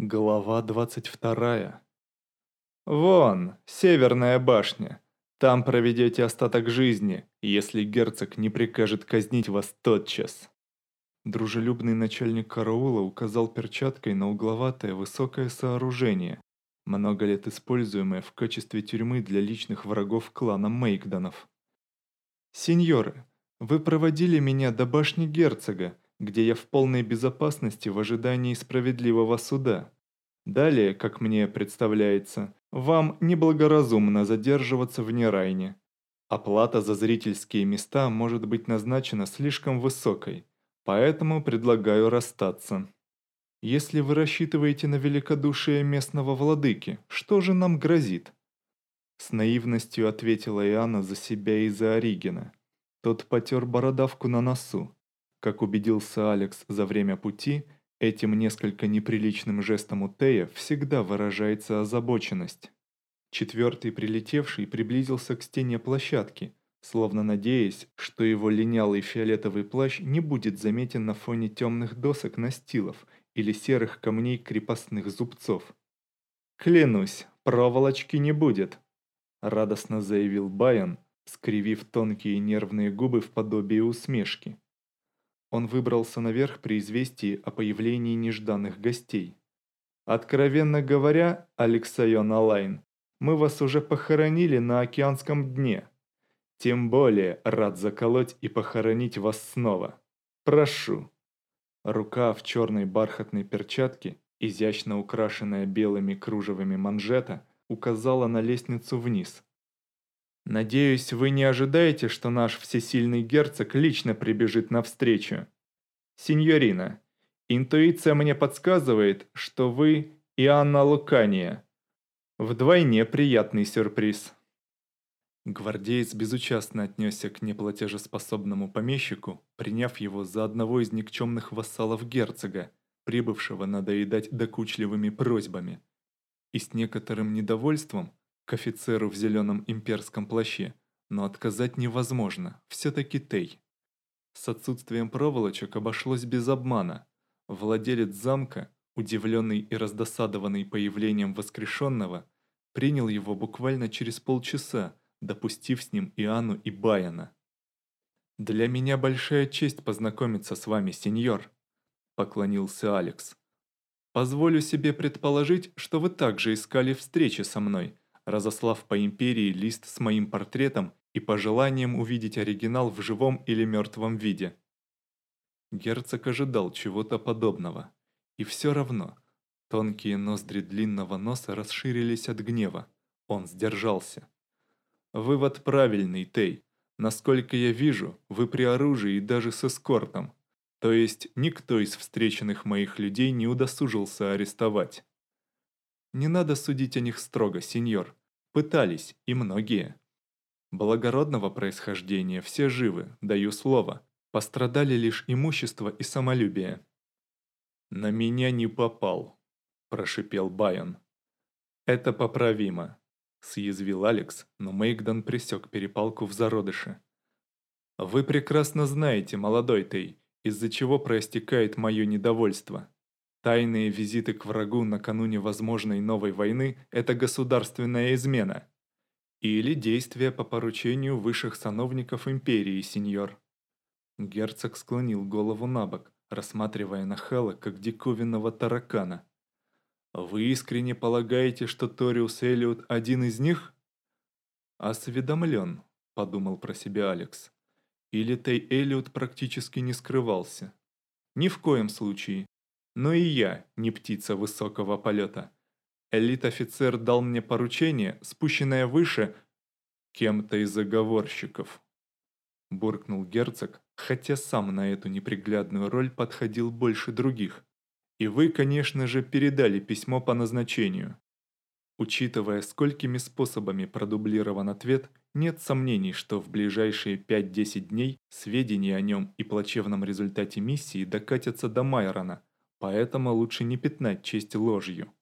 Глава 22. Вон, Северная башня. Там проведете остаток жизни, если герцог не прикажет казнить вас тотчас. Дружелюбный начальник караула указал перчаткой на угловатое высокое сооружение, много лет используемое в качестве тюрьмы для личных врагов клана Мейкдонов. «Сеньоры, вы проводили меня до башни герцога, где я в полной безопасности в ожидании справедливого суда. Далее, как мне представляется, вам неблагоразумно задерживаться в Нерайне. Оплата за зрительские места может быть назначена слишком высокой, поэтому предлагаю расстаться. Если вы рассчитываете на великодушие местного владыки, что же нам грозит?» С наивностью ответила Иоанна за себя и за Оригена. Тот потер бородавку на носу. Как убедился Алекс за время пути, этим несколько неприличным жестом у Тея всегда выражается озабоченность. Четвертый прилетевший приблизился к стене площадки, словно надеясь, что его линялый фиолетовый плащ не будет заметен на фоне темных досок настилов или серых камней крепостных зубцов. «Клянусь, проволочки не будет», — радостно заявил Байон, скривив тонкие нервные губы в подобии усмешки. Он выбрался наверх при известии о появлении нежданных гостей. «Откровенно говоря, Алексайон Алайн, мы вас уже похоронили на океанском дне. Тем более рад заколоть и похоронить вас снова. Прошу». Рука в черной бархатной перчатке, изящно украшенная белыми кружевами манжета, указала на лестницу вниз. «Надеюсь, вы не ожидаете, что наш всесильный герцог лично прибежит навстречу? Синьорина, интуиция мне подсказывает, что вы Иоанна Лукания. Вдвойне приятный сюрприз». Гвардеец безучастно отнесся к неплатежеспособному помещику, приняв его за одного из никчемных вассалов герцога, прибывшего надоедать докучливыми просьбами. И с некоторым недовольством к офицеру в зеленом имперском плаще, но отказать невозможно, все-таки Тей. С отсутствием проволочек обошлось без обмана. Владелец замка, удивленный и раздосадованный появлением воскрешенного, принял его буквально через полчаса, допустив с ним Иоанну и Баяна. «Для меня большая честь познакомиться с вами, сеньор», — поклонился Алекс. «Позволю себе предположить, что вы также искали встречи со мной, разослав по империи лист с моим портретом и пожеланием увидеть оригинал в живом или мертвом виде». Герцог ожидал чего-то подобного. И все равно, тонкие ноздри длинного носа расширились от гнева. Он сдержался. «Вывод правильный, Тей. Насколько я вижу, вы при оружии и даже с эскортом. То есть никто из встреченных моих людей не удосужился арестовать». «Не надо судить о них строго, сеньор. Пытались, и многие. Благородного происхождения все живы, даю слово. Пострадали лишь имущество и самолюбие». «На меня не попал», – прошипел Байон. «Это поправимо», – съязвил Алекс, но Мейкдон пресек перепалку в зародыше. «Вы прекрасно знаете, молодой Тей, из-за чего проистекает мое недовольство. Тайные визиты к врагу накануне возможной новой войны – это государственная измена. Или действия по поручению высших сановников империи, сеньор». Герцог склонил голову набок, рассматривая нахала как диковинного таракана. «Вы искренне полагаете, что Ториус Эллиот один из них?» «Осведомлен», – подумал про себя Алекс. Или Тей Эллиот практически не скрывался. Ни в коем случае. Но и я не птица высокого полета. Элит-офицер дал мне поручение, спущенное выше кем-то из заговорщиков. Буркнул герцог, хотя сам на эту неприглядную роль подходил больше других. И вы, конечно же, передали письмо по назначению. Учитывая, сколькими способами продублирован ответ, нет сомнений, что в ближайшие 5-10 дней сведения о нем и плачевном результате миссии докатятся до Майрона, поэтому лучше не пятнать честь ложью.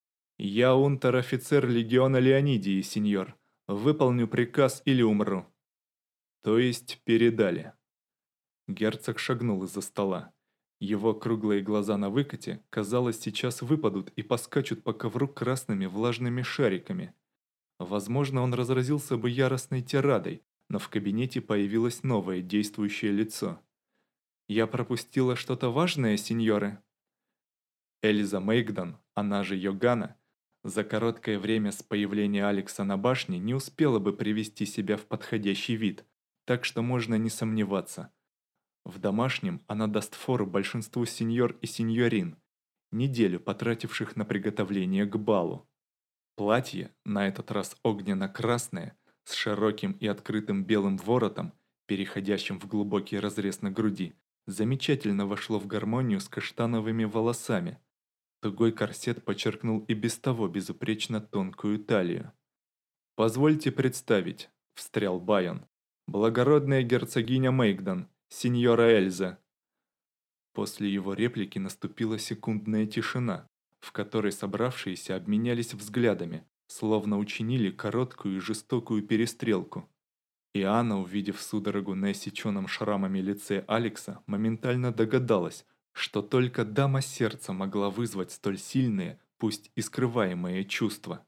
«Я унтер-офицер легиона Леонидии, сеньор. Выполню приказ или умру». «То есть передали». Герцог шагнул из-за стола. Его круглые глаза на выкате, казалось, сейчас выпадут и поскачут по ковру красными влажными шариками. Возможно, он разразился бы яростной тирадой, но в кабинете появилось новое действующее лицо. «Я пропустила что-то важное, сеньоры?» Эльза Мейгдан, она же Йогана, за короткое время с появления Алекса на башне не успела бы привести себя в подходящий вид, так что можно не сомневаться. В домашнем она даст фору большинству сеньор и сеньорин, неделю потративших на приготовление к балу. Платье, на этот раз огненно-красное, с широким и открытым белым воротом, переходящим в глубокий разрез на груди, замечательно вошло в гармонию с каштановыми волосами. Тугой корсет подчеркнул и без того безупречно тонкую талию. «Позвольте представить», — встрял Байон, — «благородная герцогиня Мейгдан, сеньора Эльза». После его реплики наступила секундная тишина, в которой собравшиеся обменялись взглядами, словно учинили короткую и жестокую перестрелку. И Анна, увидев судорогу на иссеченном шрамами лице Алекса, моментально догадалась, что только дама сердца могла вызвать столь сильные, пусть и скрываемые чувства.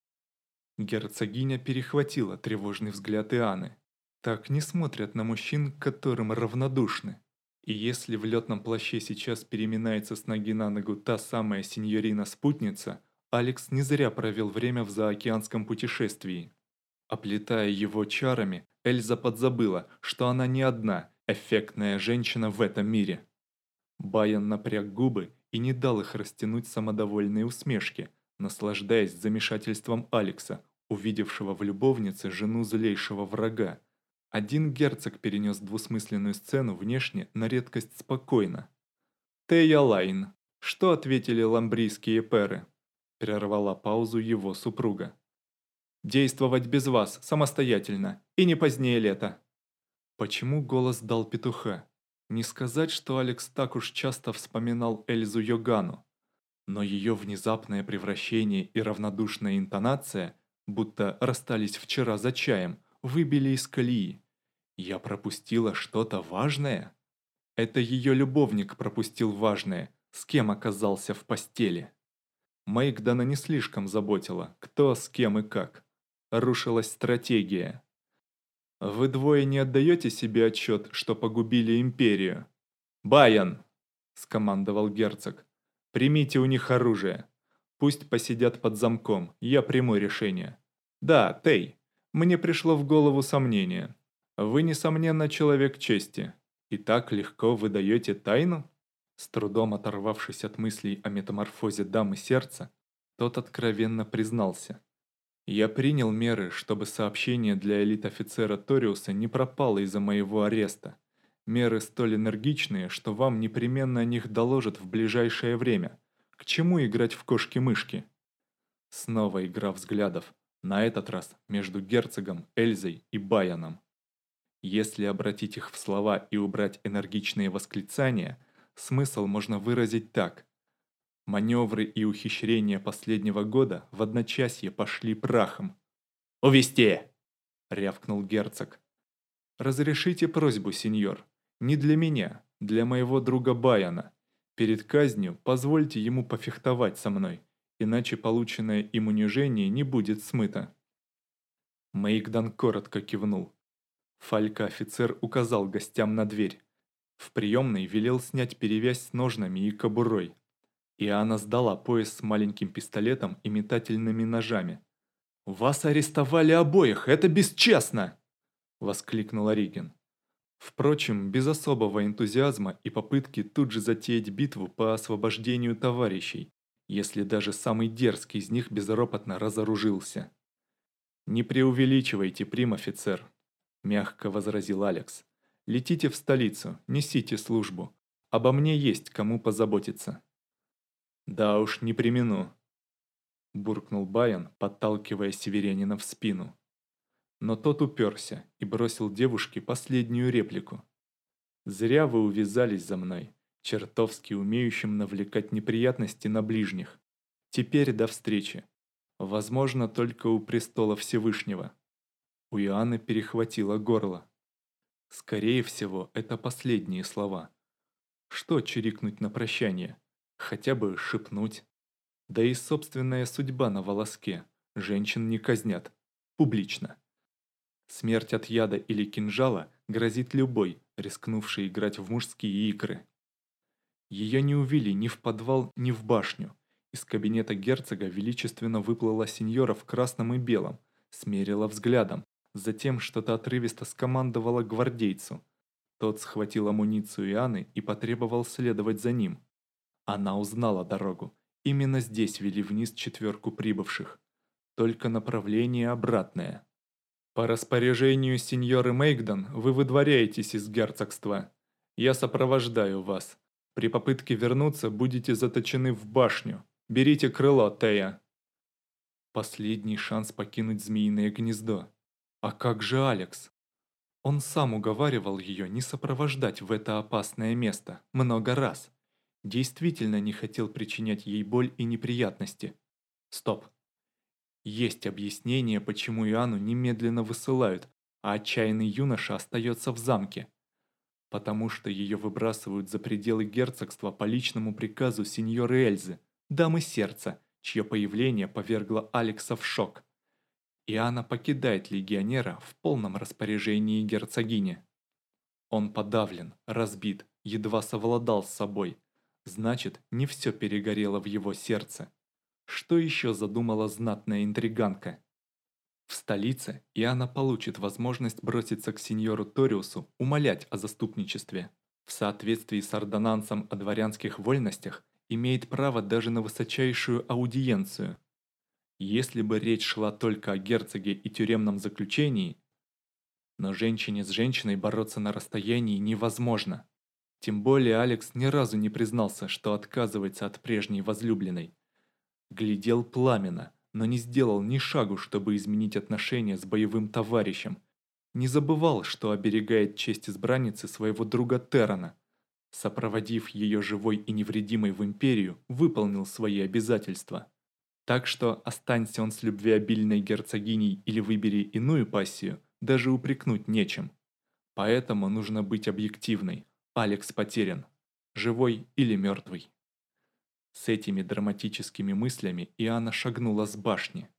Герцогиня перехватила тревожный взгляд Иоанны. Так не смотрят на мужчин, к которым равнодушны. И если в летном плаще сейчас переминается с ноги на ногу та самая сеньорина-спутница, Алекс не зря провел время в заокеанском путешествии. Оплетая его чарами, Эльза подзабыла, что она не одна эффектная женщина в этом мире. Байон напряг губы и не дал их растянуть самодовольные усмешки, наслаждаясь замешательством Алекса, увидевшего в любовнице жену злейшего врага. Один герцог перенес двусмысленную сцену внешне на редкость спокойно. «Тея Лайн, что ответили ламбрийские пэры?» Прервала паузу его супруга. «Действовать без вас, самостоятельно, и не позднее лета». Почему голос дал петуха? Не сказать, что Алекс так уж часто вспоминал Эльзу Йогану, но ее внезапное превращение и равнодушная интонация, будто расстались вчера за чаем, выбили из колеи. Я пропустила что-то важное? Это ее любовник пропустил важное, с кем оказался в постели. Мэйкдана не слишком заботила, кто, с кем и как. Рушилась стратегия. Вы двое не отдаете себе отчет, что погубили империю? «Байон!» – скомандовал герцог. «Примите у них оружие. Пусть посидят под замком, я приму решение. Да, Тей, мне пришло в голову сомнение. Вы, несомненно, человек чести. И так легко выдаете тайну?» С трудом оторвавшись от мыслей о метаморфозе дамы сердца, тот откровенно признался. «Я принял меры, чтобы сообщение для элит-офицера Ториуса не пропало из-за моего ареста. Меры столь энергичные, что вам непременно о них доложат в ближайшее время. К чему играть в кошки-мышки?» Снова игра взглядов, на этот раз между герцогом, Эльзой и Байоном. Если обратить их в слова и убрать энергичные восклицания, смысл можно выразить так. Маневры и ухищрения последнего года в одночасье пошли прахом. «Увести!» — рявкнул герцог. «Разрешите просьбу, сеньор. Не для меня, для моего друга Байона. Перед казнью позвольте ему пофехтовать со мной, иначе полученное им унижение не будет смыто». Мэйкдан коротко кивнул. Фалька-офицер указал гостям на дверь. В приемной велел снять перевязь с ножнами и кобурой. И она сдала пояс с маленьким пистолетом и метательными ножами. «Вас арестовали обоих, это бесчестно!» – воскликнул Ориген. Впрочем, без особого энтузиазма и попытки тут же затеять битву по освобождению товарищей, если даже самый дерзкий из них безропотно разоружился. «Не преувеличивайте, прим-офицер», – мягко возразил Алекс. «Летите в столицу, несите службу. Обо мне есть кому позаботиться». «Да уж, не премину», – буркнул Байон, подталкивая северянина в спину. Но тот уперся и бросил девушке последнюю реплику. «Зря вы увязались за мной, чертовски умеющим навлекать неприятности на ближних. Теперь до встречи. Возможно, только у престола Всевышнего». У Иоанны перехватило горло. Скорее всего, это последние слова. Что чирикнуть на прощание? Хотя бы шепнуть. Да и собственная судьба на волоске. Женщин не казнят. Публично. Смерть от яда или кинжала грозит любой, рискнувший играть в мужские игры. Ее не увели ни в подвал, ни в башню. Из кабинета герцога величественно выплыла сеньора в красном и белом, смерила взглядом, затем что-то отрывисто скомандовала гвардейцу. Тот схватил амуницию Иоанны и потребовал следовать за ним. Она узнала дорогу. Именно здесь вели вниз четверку прибывших. Только направление обратное. По распоряжению сеньоры Мейгдон вы выдворяетесь из герцогства. Я сопровождаю вас. При попытке вернуться будете заточены в башню. Берите крыло, Тея. Последний шанс покинуть змеиное гнездо. А как же Алекс? Он сам уговаривал ее не сопровождать в это опасное место много раз. Действительно не хотел причинять ей боль и неприятности. Стоп. Есть объяснение, почему Иоанну немедленно высылают, а отчаянный юноша остается в замке. Потому что ее выбрасывают за пределы герцогства по личному приказу сеньоры Эльзы, дамы сердца, чье появление повергло Алекса в шок. Иоанна покидает легионера в полном распоряжении герцогини. Он подавлен, разбит, едва совладал с собой. Значит, не все перегорело в его сердце. Что еще задумала знатная интриганка? В столице Иоанна получит возможность броситься к сеньору Ториусу, умолять о заступничестве. В соответствии с ордонансом о дворянских вольностях имеет право даже на высочайшую аудиенцию. Если бы речь шла только о герцоге и тюремном заключении, но женщине с женщиной бороться на расстоянии невозможно. Тем более Алекс ни разу не признался, что отказывается от прежней возлюбленной. Глядел пламенно, но не сделал ни шагу, чтобы изменить отношения с боевым товарищем. Не забывал, что оберегает честь избранницы своего друга Террана. Сопроводив ее живой и невредимой в империю, выполнил свои обязательства. Так что останься он с любвеобильной герцогиней или выбери иную пассию, даже упрекнуть нечем. Поэтому нужно быть объективной. Алекс потерян. Живой или мертвый. С этими драматическими мыслями Иоанна шагнула с башни.